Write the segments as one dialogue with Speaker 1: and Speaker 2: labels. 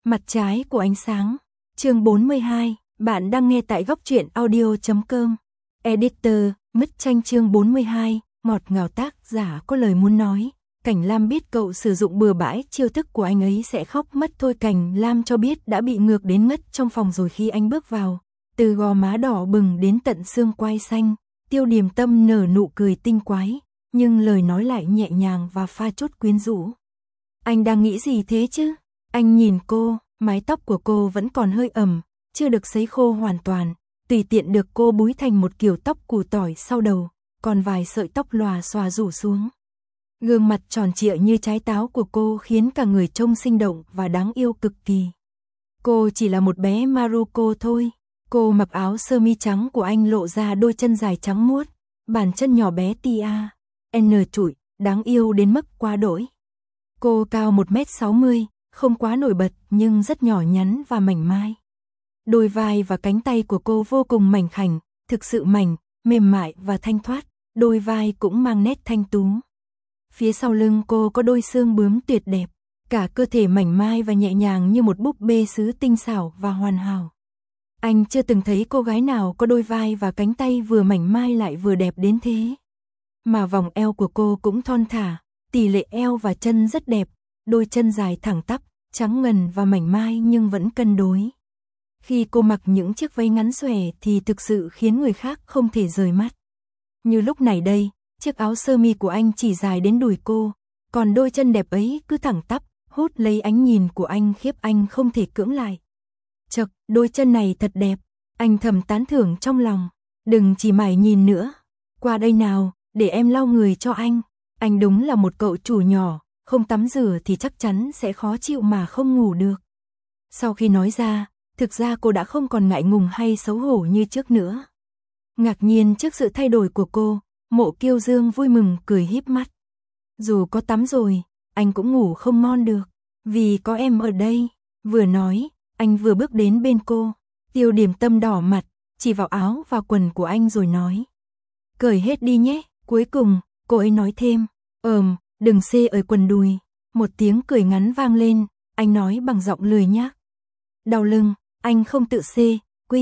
Speaker 1: Mặt trái của ánh sáng. Chương 42, bạn đang nghe tại góc truyện audio.com. Editor, Mứt Tranh chương 42, ngọt ngào tác giả có lời muốn nói. Cảnh Lam biết cậu sử dụng bừa bãi chiêu thức của anh ấy sẽ khóc mất thôi. Cảnh Lam cho biết đã bị ngược đến ngất trong phòng rồi khi anh bước vào. Từ gò má đỏ bừng đến tận xương quai xanh, Tiêu Điềm Tâm nở nụ cười tinh quái, nhưng lời nói lại nhẹ nhàng và pha chút quyến rũ. Anh đang nghĩ gì thế chứ? Anh nhìn cô, mái tóc của cô vẫn còn hơi ẩm, chưa được sấy khô hoàn toàn, tùy tiện được cô búi thành một kiểu tóc củ tỏi sau đầu, còn vài sợi tóc lòa xòa rủ xuống. Gương mặt tròn trịa như trái táo của cô khiến cả người trông sinh động và đáng yêu cực kỳ. Cô chỉ là một bé Maruko thôi. Cô mặc áo sơ mi trắng của anh lộ ra đôi chân dài trắng muốt, bàn chân nhỏ bé tia, trụi, đáng yêu đến mức quá đỗi. Cô cao 1m60, không quá nổi bật nhưng rất nhỏ nhắn và mảnh mai. Đôi vai và cánh tay của cô vô cùng mảnh khảnh, thực sự mảnh, mềm mại và thanh thoát, đôi vai cũng mang nét thanh tú. Phía sau lưng cô có đôi xương bướm tuyệt đẹp, cả cơ thể mảnh mai và nhẹ nhàng như một búp bê sứ tinh xảo và hoàn hảo. Anh chưa từng thấy cô gái nào có đôi vai và cánh tay vừa mảnh mai lại vừa đẹp đến thế. Mà vòng eo của cô cũng thon thả, tỷ lệ eo và chân rất đẹp, đôi chân dài thẳng tắp, trắng ngần và mảnh mai nhưng vẫn cân đối. Khi cô mặc những chiếc váy ngắn xòe thì thực sự khiến người khác không thể rời mắt. Như lúc này đây, chiếc áo sơ mi của anh chỉ dài đến đùi cô, còn đôi chân đẹp ấy cứ thẳng tắp, hút lấy ánh nhìn của anh khiếp anh không thể cưỡng lại. Chậc, đôi chân này thật đẹp, anh thầm tán thưởng trong lòng, đừng chỉ mải nhìn nữa, qua đây nào, để em lau người cho anh đúng là một cậu chủ nhỏ, không tắm rửa thì chắc chắn sẽ khó chịu mà không ngủ được. Sau khi nói ra, thực ra cô đã không còn ngại ngùng hay xấu hổ như trước nữa. Ngạc nhiên trước sự thay đổi của cô, Mộ Kiêu Dương vui mừng cười híp mắt. Dù có tắm rồi, anh cũng ngủ không ngon được, vì có em ở đây. Vừa nói, anh vừa bước đến bên cô. Tiêu Điềm Tâm đỏ mặt, chỉ vào áo và quần của anh rồi nói. Cởi hết đi nhé. Cuối cùng, cô ấy nói thêm. Đừng xê ở quần đùi. Một tiếng cười ngắn vang lên, anh nói bằng giọng lười nhác. Đau lưng, anh không tự xê,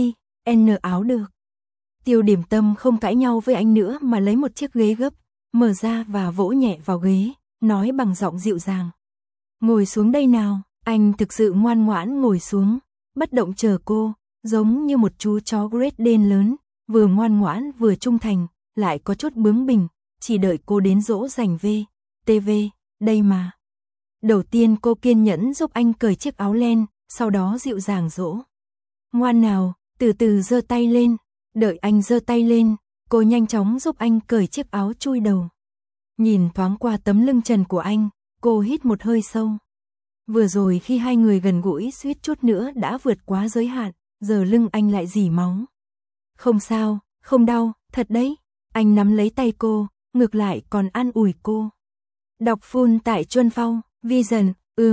Speaker 1: áo được. Tiêu Điềm Tâm không cãi nhau với anh nữa mà lấy một chiếc ghế gấp, mở ra và vỗ nhẹ vào ghế, nói bằng giọng dịu dàng. Ngồi xuống đây nào. Anh thực sự ngoan ngoãn ngồi xuống, bất động chờ cô, giống như một chú chó Great Dane lớn, vừa ngoan ngoãn vừa trung thành, lại có chút bướng bỉnh, chỉ đợi cô đến dỗ dành TV, đây mà. Đầu tiên cô kiên nhẫn giúp anh cởi chiếc áo len, sau đó dịu dàng dỗ. Ngoan nào, từ từ giơ tay lên, đợi anh giơ tay lên, cô nhanh chóng giúp anh cởi chiếc áo chui đầu. Nhìn thoáng qua tấm lưng trần của anh, cô hít một hơi sâu. Vừa rồi khi hai người gần gũi suýt chút nữa đã vượt quá giới hạn, giờ lưng anh lại rỉ máu. Không sao, không đau, thật đấy. Anh nắm lấy tay cô, ngược lại còn an ủi cô. Đọc full tại Chuân Phong, Vision,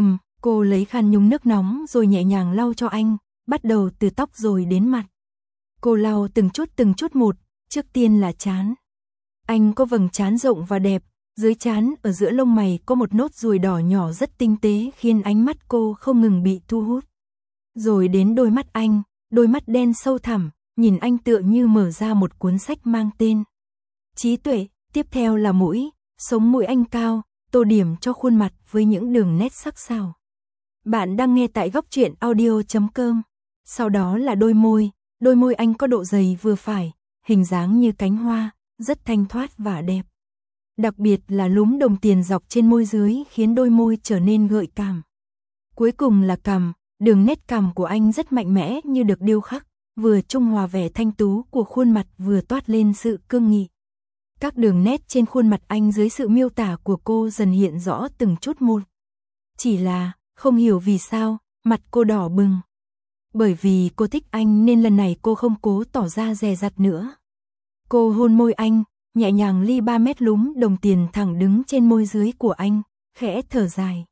Speaker 1: cô lấy khăn nhúng nước nóng rồi nhẹ nhàng lau cho anh, bắt đầu từ tóc rồi đến mặt. Cô lau từng chút một, trước tiên là trán. Anh có vầng trán rộng và đẹp. Dưới trán ở giữa lông mày có một nốt ruồi đỏ nhỏ rất tinh tế khiến ánh mắt cô không ngừng bị thu hút. Rồi đến đôi mắt anh, đôi mắt đen sâu thẳm, nhìn anh tựa như mở ra một cuốn sách mang tên Trí tuệ. Tiếp theo là mũi, sống mũi anh cao, tô điểm cho khuôn mặt với những đường nét sắc sảo. Bạn đang nghe tại góc truyện audio.com. Sau đó là đôi môi anh có độ dày vừa phải, hình dáng như cánh hoa, rất thanh thoát và đẹp. Đặc biệt là lúm đồng tiền dọc trên môi dưới khiến đôi môi trở nên gợi cảm. Cuối cùng là cằm, đường nét cằm của anh rất mạnh mẽ như được điêu khắc, vừa trung hòa vẻ thanh tú của khuôn mặt vừa toát lên sự cương nghị. Các đường nét trên khuôn mặt anh dưới sự miêu tả của cô dần hiện rõ từng chút một. Chỉ là, không hiểu vì sao, mặt cô đỏ bừng. Bởi vì cô thích anh nên lần này cô không cố tỏ ra dè dặt nữa. Cô hôn môi anh, nhẹ nhàng ly 3 mét lúm đồng tiền thẳng đứng trên môi dưới của anh, khẽ thở dài.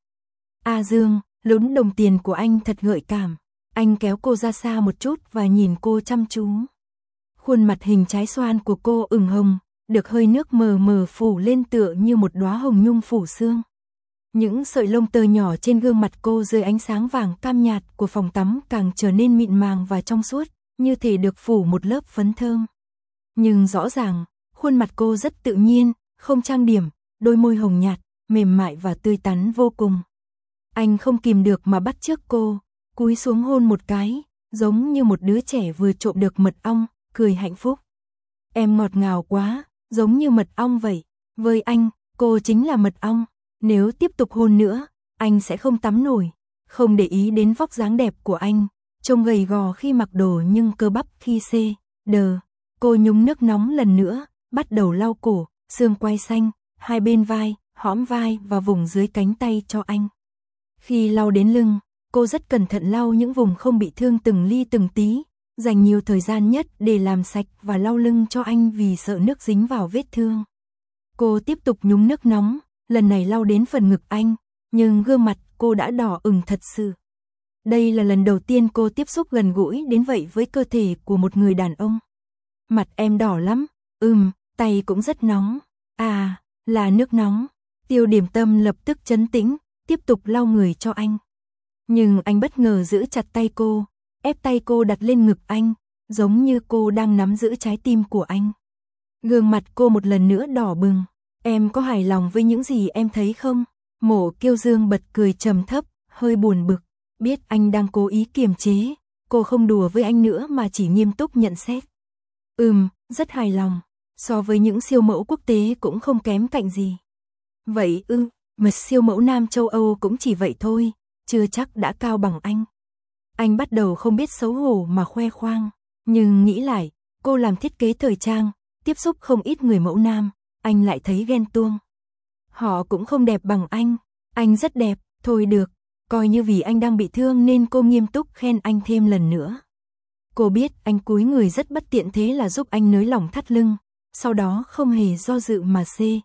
Speaker 1: A Dương, lúm đồng tiền của anh thật gợi cảm. Anh kéo cô ra xa một chút và nhìn cô chăm chú. Khuôn mặt hình trái xoan của cô ửng hồng, được hơi nước mờ mờ phủ lên tựa như một đóa hồng nhung phủ sương. Những sợi lông tơ nhỏ trên gương mặt cô dưới ánh sáng vàng cam nhạt của phòng tắm càng trở nên mịn màng và trong suốt, như thể được phủ một lớp phấn thơm. Nhưng rõ ràng, khuôn mặt cô rất tự nhiên, không trang điểm, đôi môi hồng nhạt, mềm mại và tươi tắn vô cùng. Anh không kìm được mà bắt chước cô, cúi xuống hôn một cái, giống như một đứa trẻ vừa trộm được mật ong, cười hạnh phúc. Em ngọt ngào quá, giống như mật ong vậy. Với anh, cô chính là mật ong. Nếu tiếp tục hôn nữa, anh sẽ không tắm nổi. Không để ý đến vóc dáng đẹp của anh, trông gầy gò khi mặc đồ nhưng cơ bắp khi đờ. Cô nhúng nước nóng lần nữa, bắt đầu lau cổ, xương quai xanh, hai bên vai, hõm vai và vùng dưới cánh tay cho anh. Khi lau đến lưng, cô rất cẩn thận lau những vùng không bị thương từng ly từng tí, dành nhiều thời gian nhất để làm sạch và lau lưng cho anh vì sợ nước dính vào vết thương. Cô tiếp tục nhúng nước nóng, lần này lau đến phần ngực anh, nhưng gương mặt cô đã đỏ ửng thật sự. Đây là lần đầu tiên cô tiếp xúc gần gũi đến vậy với cơ thể của một người đàn ông. Mặt em đỏ lắm, tay cũng rất nóng. À, là nước nóng. Tiêu Điểm Tâm lập tức trấn tĩnh, tiếp tục lau người cho anh. Nhưng anh bất ngờ giữ chặt tay cô, ép tay cô đặt lên ngực anh, giống như cô đang nắm giữ trái tim của anh. Gương mặt cô một lần nữa đỏ bừng. Em có hài lòng với những gì em thấy không? Mộ Kiêu Dương bật cười trầm thấp, hơi buồn bực. Biết anh đang cố ý kiềm chế, cô không đùa với anh nữa mà chỉ nghiêm túc nhận xét. Rất hài lòng. So với những siêu mẫu quốc tế cũng không kém cạnh gì. Vậy mà siêu mẫu nam châu Âu cũng chỉ vậy thôi, chưa chắc đã cao bằng anh. Anh bắt đầu không biết xấu hổ mà khoe khoang, nhưng nghĩ lại, cô làm thiết kế thời trang, tiếp xúc không ít người mẫu nam, anh lại thấy ghen tuông. Họ cũng không đẹp bằng anh rất đẹp, thôi được, coi như vì anh đang bị thương nên cô nghiêm túc khen anh thêm lần nữa. Cô biết anh cúi người rất bất tiện thế là giúp anh nới lỏng thắt lưng, sau đó không hề do dự mà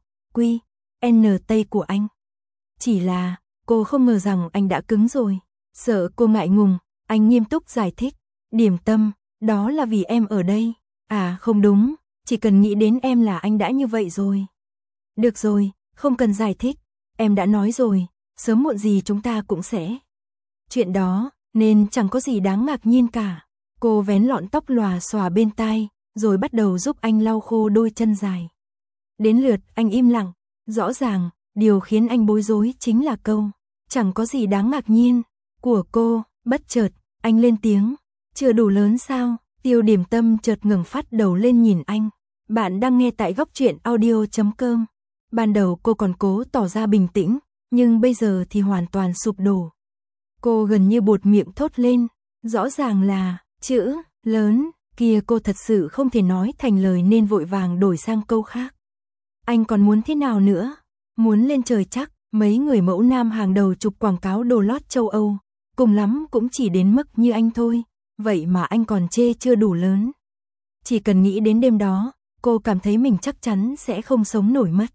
Speaker 1: N tay của anh. Chỉ là, cô không ngờ rằng anh đã cứng rồi. Sợ cô ngại ngùng, anh nghiêm túc giải thích. Điểm Tâm, đó là vì em ở đây. À không đúng, chỉ cần nghĩ đến em là anh đã như vậy rồi. Được rồi, không cần giải thích, em đã nói rồi, sớm muộn gì chúng ta cũng sẽ. Chuyện đó, nên chẳng có gì đáng ngạc nhiên cả. Cô vén lọn tóc lòa xòa bên tai, rồi bắt đầu giúp anh lau khô đôi chân dài. Đến lượt anh im lặng, rõ ràng, điều khiến anh bối rối chính là câu chẳng có gì đáng ngạc nhiên của cô. Bất chợt, anh lên tiếng, chưa đủ lớn sao? Tiêu Điểm Tâm chợt ngẩng phát đầu lên nhìn anh. Bạn đang nghe tại góc truyện audio.com. Ban đầu cô còn cố tỏ ra bình tĩnh, nhưng bây giờ thì hoàn toàn sụp đổ. Cô gần như buột miệng thốt lên, rõ ràng là chữ lớn kia cô thật sự không thể nói thành lời nên vội vàng đổi sang câu khác. Anh còn muốn thế nào nữa? Muốn lên trời chắc, mấy người mẫu nam hàng đầu chụp quảng cáo đồ lót châu Âu, cùng lắm cũng chỉ đến mức như anh thôi, vậy mà anh còn chê chưa đủ lớn. Chỉ cần nghĩ đến đêm đó, cô cảm thấy mình chắc chắn sẽ không sống nổi mất.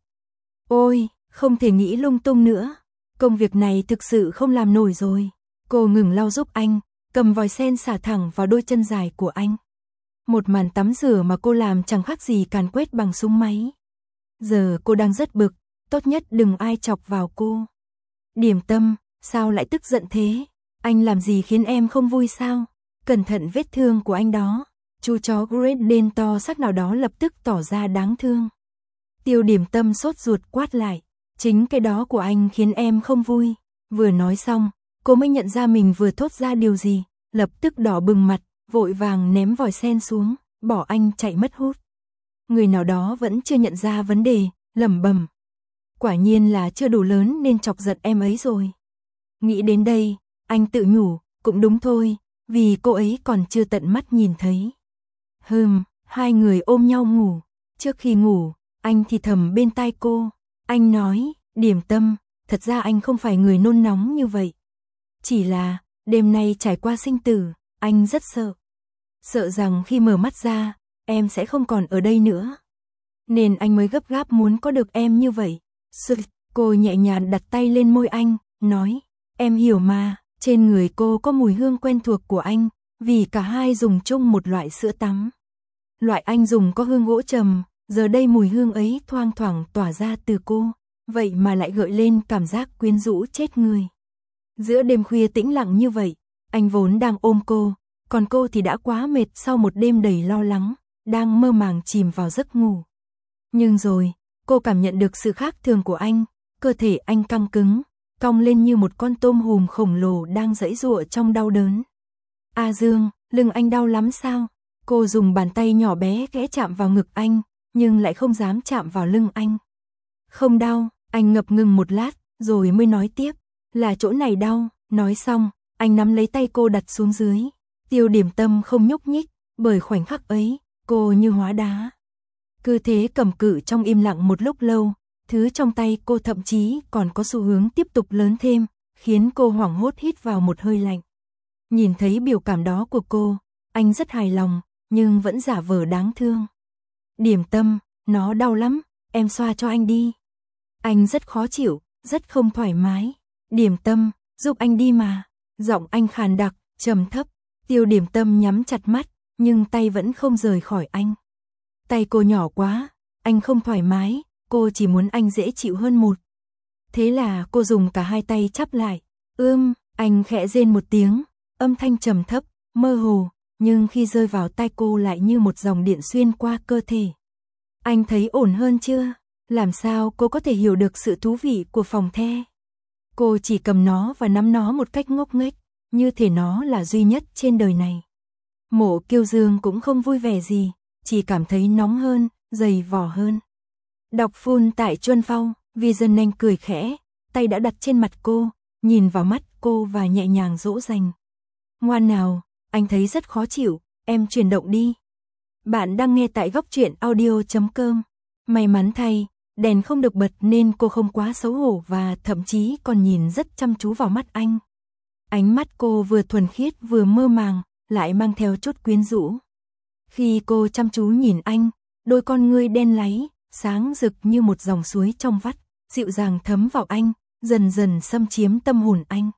Speaker 1: Ôi, không thể nghĩ lung tung nữa, công việc này thực sự không làm nổi rồi. Cô ngừng lau giúp anh, cầm vòi sen xả thẳng vào đôi chân dài của anh. Một màn tắm rửa mà cô làm chẳng khác gì càn quét bằng súng máy. Giờ cô đang rất bực, tốt nhất đừng ai chọc vào cô. Điểm Tâm, sao lại tức giận thế? Anh làm gì khiến em không vui sao? Cẩn thận vết thương của anh đó. Chú chó Great Dane to xác nào đó lập tức tỏ ra đáng thương. Tiêu Điểm Tâm sốt ruột quát lại, chính cái đó của anh khiến em không vui. Vừa nói xong, cô mới nhận ra mình vừa thốt ra điều gì, lập tức đỏ bừng mặt, vội vàng ném vòi sen xuống, bỏ anh chạy mất hút. Người nào đó vẫn chưa nhận ra vấn đề, lẩm bẩm. Quả nhiên là chưa đủ lớn nên chọc giận em ấy rồi. Nghĩ đến đây, anh tự nhủ, cũng đúng thôi, vì cô ấy còn chưa tận mắt nhìn thấy. Hai người ôm nhau ngủ. Trước khi ngủ, anh thì thầm bên tai cô. Anh nói, Điểm Tâm, thật ra anh không phải người nôn nóng như vậy. Chỉ là, đêm nay trải qua sinh tử, anh rất sợ. Sợ rằng khi mở mắt ra, em sẽ không còn ở đây nữa. Nên anh mới gấp gáp muốn có được em như vậy. Cô nhẹ nhàng đặt tay lên môi anh, nói, em hiểu mà. Trên người cô có mùi hương quen thuộc của anh, vì cả hai dùng chung một loại sữa tắm. Loại anh dùng có hương gỗ trầm, giờ đây mùi hương ấy thoang thoảng tỏa ra từ cô, vậy mà lại gợi lên cảm giác quyến rũ chết người. Giữa đêm khuya tĩnh lặng như vậy, anh vốn đang ôm cô, còn cô thì đã quá mệt sau một đêm đầy lo lắng, đang mơ màng chìm vào giấc ngủ. Nhưng rồi, cô cảm nhận được sự khác thường của anh, cơ thể anh căng cứng, cong lên như một con tôm hùm khổng lồ đang giãy giụa trong đau đớn. A Dương, lưng anh đau lắm sao? Cô dùng bàn tay nhỏ bé khẽ chạm vào ngực anh, nhưng lại không dám chạm vào lưng anh. Không đau, anh ngập ngừng một lát, rồi mới nói tiếp, là chỗ này đau. Nói xong, anh nắm lấy tay cô đặt xuống dưới. Tiêu Điểm Tâm không nhúc nhích, bởi khoảnh khắc ấy, cô như hóa đá. Cứ thế cầm cự trong im lặng một lúc lâu, thứ trong tay cô thậm chí còn có xu hướng tiếp tục lớn thêm, khiến cô hoảng hốt hít vào một hơi lạnh. Nhìn thấy biểu cảm đó của cô, anh rất hài lòng, nhưng vẫn giả vờ đáng thương. Điểm Tâm, nó đau lắm, em xoa cho anh đi. Anh rất khó chịu, rất không thoải mái. Điểm Tâm, giúp anh đi mà. Giọng anh khàn đặc, trầm thấp. Tiêu Điểm Tâm nhắm chặt mắt, nhưng tay vẫn không rời khỏi anh. Tay cô nhỏ quá, anh không thoải mái, cô chỉ muốn anh dễ chịu hơn một. Thế là cô dùng cả hai tay chắp lại. Anh khẽ rên một tiếng, âm thanh trầm thấp, mơ hồ, nhưng khi rơi vào tai cô lại như một dòng điện xuyên qua cơ thể. Anh thấy ổn hơn chưa? Làm sao cô có thể hiểu được sự thú vị của phòng the? Cô chỉ cầm nó và nắm nó một cách ngốc nghếch, như thể nó là duy nhất trên đời này. Mộ Kiêu Dương cũng không vui vẻ gì, chỉ cảm thấy nóng hơn, dày vò hơn. Đọc full tại Chuân Phong, Vision Anh cười khẽ, tay đã đặt trên mặt cô, nhìn vào mắt cô và nhẹ nhàng dỗ dành. Ngoan nào, anh thấy rất khó chịu, em chuyển động đi. Bạn đang nghe tại góc truyện audio.com. May mắn thay, đèn không được bật nên cô không quá xấu hổ và thậm chí còn nhìn rất chăm chú vào mắt anh. Ánh mắt cô vừa thuần khiết vừa mơ màng, lại mang theo chút quyến rũ. Khi cô chăm chú nhìn anh, đôi con ngươi đen láy, sáng rực như một dòng suối trong vắt, dịu dàng thấm vào anh, dần dần xâm chiếm tâm hồn anh.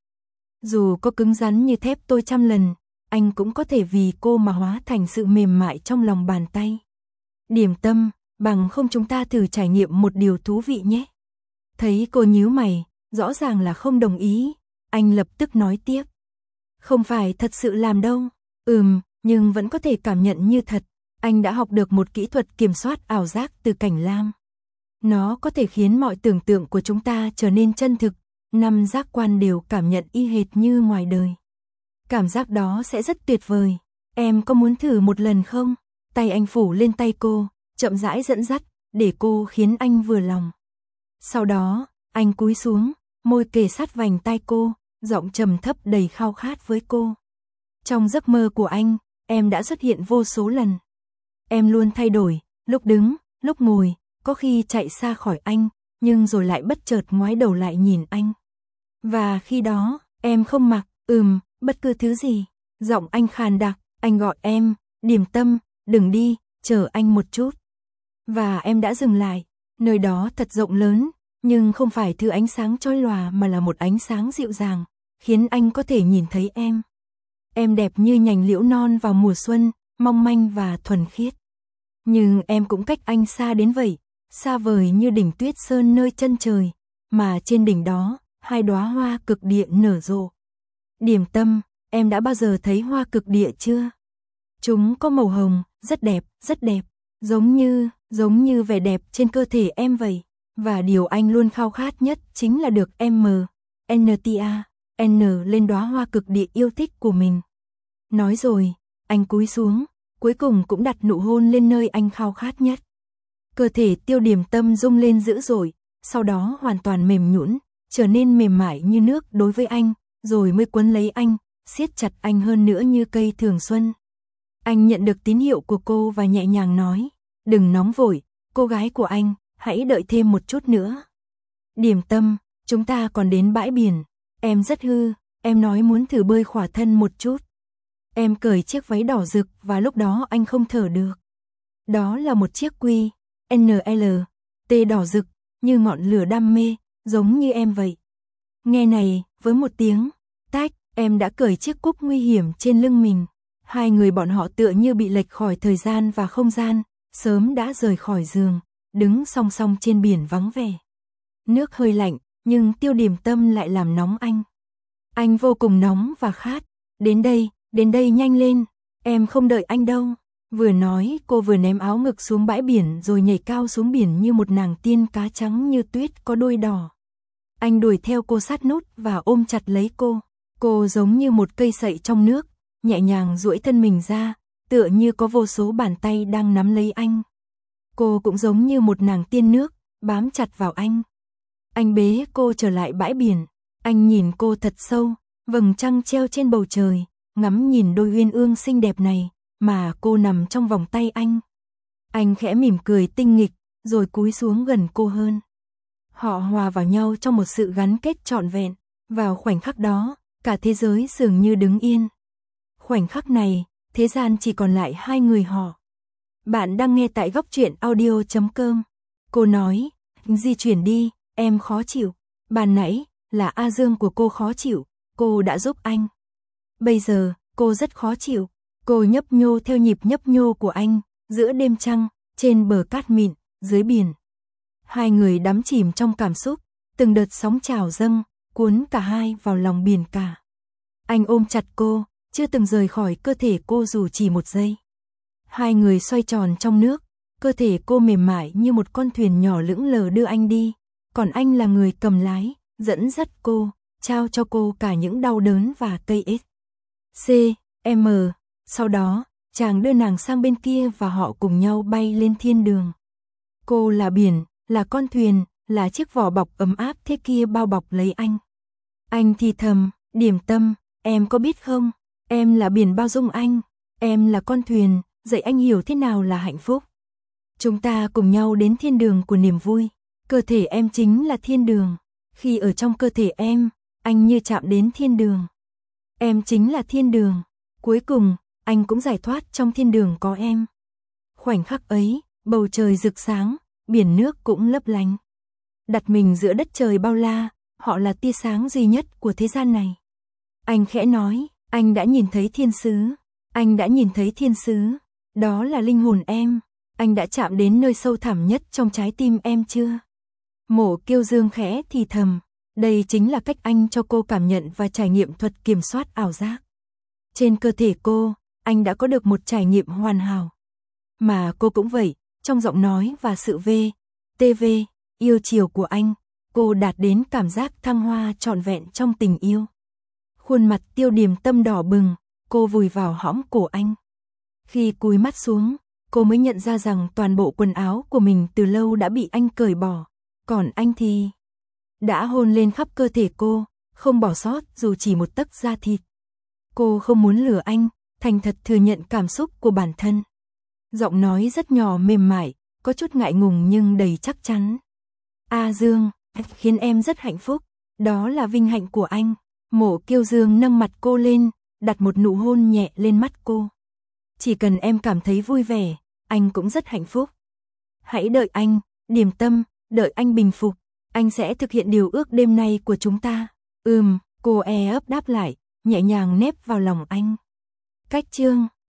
Speaker 1: Dù có cứng rắn như thép tôi trăm lần, anh cũng có thể vì cô mà hóa thành sự mềm mại trong lòng bàn tay. Điểm Tâm, bằng không chúng ta thử trải nghiệm một điều thú vị nhé. Thấy cô nhíu mày, rõ ràng là không đồng ý, anh lập tức nói tiếp. Không phải thật sự làm đâu. Nhưng vẫn có thể cảm nhận như thật. Anh đã học được một kỹ thuật kiểm soát ảo giác từ Cảnh Lam. Nó có thể khiến mọi tưởng tượng của chúng ta trở nên chân thực, 5 giác quan đều cảm nhận y hệt như ngoài đời. Cảm giác đó sẽ rất tuyệt vời. Em có muốn thử một lần không? Tay anh phủ lên tay cô, chậm rãi dẫn dắt, để cô khiến anh vừa lòng. Sau đó, anh cúi xuống, môi kề sát vành tai cô, giọng trầm thấp đầy khao khát với cô. Trong giấc mơ của anh, em đã xuất hiện vô số lần. Em luôn thay đổi, lúc đứng, lúc ngồi, có khi chạy xa khỏi anh, nhưng rồi lại bất chợt ngoái đầu lại nhìn anh. Và khi đó, em không mặc, bất cứ thứ gì. Giọng anh khàn đặc, anh gọi em, Điểm Tâm, đừng đi, chờ anh một chút. Và em đã dừng lại, nơi đó thật rộng lớn, nhưng không phải thứ ánh sáng chói lòa mà là một ánh sáng dịu dàng, khiến anh có thể nhìn thấy em. Em đẹp như nhành liễu non vào mùa xuân, mong manh và thuần khiết. Nhưng em cũng cách anh xa đến vậy, xa vời như đỉnh Tuyết Sơn nơi chân trời, mà trên đỉnh đó, 2 đóa hoa cực địa nở rộ. Điểm Tâm, em đã bao giờ thấy hoa cực địa chưa? Chúng có màu hồng, rất đẹp, giống như vẻ đẹp trên cơ thể em vậy. Và điều anh luôn khao khát nhất chính là được em lên đóa hoa cực địa yêu thích của mình. Nói rồi, anh cúi xuống, cuối cùng cũng đặt nụ hôn lên nơi anh khao khát nhất. Cơ thể Tiêu Điểm Tâm rung lên dữ dội, sau đó hoàn toàn mềm nhũn, trở nên mềm mại như nước đối với anh, rồi mới quấn lấy anh, siết chặt anh hơn nữa như cây thường xuân. Anh nhận được tín hiệu của cô và nhẹ nhàng nói, đừng nóng vội, cô gái của anh, hãy đợi thêm một chút nữa. Điểm Tâm, chúng ta còn đến bãi biển, em rất hư, em nói muốn thử bơi khỏa thân một chút. Em cởi chiếc váy đỏ rực và lúc đó anh không thở được. Đó là một chiếc QNLT đỏ rực, như ngọn lửa đam mê, giống như em vậy. Nghe này, với một tiếng, tách, em đã cởi chiếc cúc nguy hiểm trên lưng mình. Hai người bọn họ tựa như bị lệch khỏi thời gian và không gian, sớm đã rời khỏi giường, đứng song song trên biển vắng vẻ. Nước hơi lạnh, nhưng Tiêu Điềm Tâm lại làm nóng anh. Anh vô cùng nóng và khát. Đến đây nhanh lên, em không đợi anh đâu. Vừa nói, cô vừa ném áo ngực xuống bãi biển rồi nhảy cao xuống biển như một nàng tiên cá trắng như tuyết có đuôi đỏ. Anh đuổi theo cô sát nút và ôm chặt lấy cô. Cô giống như một cây sậy trong nước, nhẹ nhàng duỗi thân mình ra, tựa như có vô số bàn tay đang nắm lấy anh. Cô cũng giống như một nàng tiên nước, bám chặt vào anh. Anh bế cô trở lại bãi biển. Anh nhìn cô thật sâu, vầng trăng treo trên bầu trời, ngắm nhìn đôi uyên ương xinh đẹp này, mà cô nằm trong vòng tay anh. Anh khẽ mỉm cười tinh nghịch, rồi cúi xuống gần cô hơn. Họ hòa vào nhau trong một sự gắn kết trọn vẹn. Vào khoảnh khắc đó, cả thế giới dường như đứng yên. Khoảnh khắc này, thế gian chỉ còn lại hai người họ. Bạn đang nghe tại góc truyện audio.com. Cô nói, di chuyển đi, em khó chịu. Ban nãy, là A Dương của cô khó chịu, cô đã giúp anh. Bây giờ, cô rất khó chịu. Cô nhấp nhô theo nhịp nhấp nhô của anh, giữa đêm trăng, trên bờ cát mịn, dưới biển. Hai người đắm chìm trong cảm xúc, từng đợt sóng trào dâng, cuốn cả hai vào lòng biển cả. Anh ôm chặt cô, chưa từng rời khỏi cơ thể cô dù chỉ một giây. Hai người xoay tròn trong nước, cơ thể cô mềm mại như một con thuyền nhỏ lững lờ đưa anh đi, còn anh là người cầm lái, dẫn dắt cô, trao cho cô cả những đau đớn và cây ếch. C.M. Sau đó, chàng đưa nàng sang bên kia và họ cùng nhau bay lên thiên đường. Cô là biển, là con thuyền, là chiếc vỏ bọc ấm áp thế kia bao bọc lấy anh. Anh thì thầm, Điềm Tâm, em có biết không, em là biển bao dung anh, em là con thuyền, dạy anh hiểu thế nào là hạnh phúc. Chúng ta cùng nhau đến thiên đường của niềm vui, cơ thể em chính là thiên đường, khi ở trong cơ thể em, anh như chạm đến thiên đường. Em chính là thiên đường, cuối cùng, anh cũng giải thoát trong thiên đường có em. Khoảnh khắc ấy, bầu trời rực sáng, biển nước cũng lấp lánh. Đặt mình giữa đất trời bao la, họ là tia sáng duy nhất của thế gian này. Anh khẽ nói, anh đã nhìn thấy thiên sứ, anh đã nhìn thấy thiên sứ, đó là linh hồn em, anh đã chạm đến nơi sâu thẳm nhất trong trái tim em chưa? Mộ Kiêu Dương khẽ thì thầm, đây chính là cách anh cho cô cảm nhận và trải nghiệm thuật kiểm soát ảo giác. Trên cơ thể cô, anh đã có được một trải nghiệm hoàn hảo. Mà cô cũng vậy, trong giọng nói và sự v.t.v. yêu chiều của anh, cô đạt đến cảm giác thăng hoa trọn vẹn trong tình yêu. Khuôn mặt Tiêu Điềm Tâm đỏ bừng, cô vùi vào hõm cổ anh. Khi cúi mắt xuống, cô mới nhận ra rằng toàn bộ quần áo của mình từ lâu đã bị anh cởi bỏ, còn anh thì đã hôn lên khắp cơ thể cô, không bỏ sót dù chỉ một tấc da thịt. Cô không muốn lừa anh, thành thật thừa nhận cảm xúc của bản thân. Giọng nói rất nhỏ mềm mại, có chút ngại ngùng nhưng đầy chắc chắn. A Dương, khiến em rất hạnh phúc, đó là vinh hạnh của anh. Mộ Kiêu Dương nâng mặt cô lên, đặt một nụ hôn nhẹ lên mắt cô. Chỉ cần em cảm thấy vui vẻ, anh cũng rất hạnh phúc. Hãy đợi anh, Điềm Tâm, đợi anh bình phục, anh sẽ thực hiện điều ước đêm nay của chúng ta. Cô ấp đáp lại, nhẹ nhàng nép vào lòng anh. Cách chương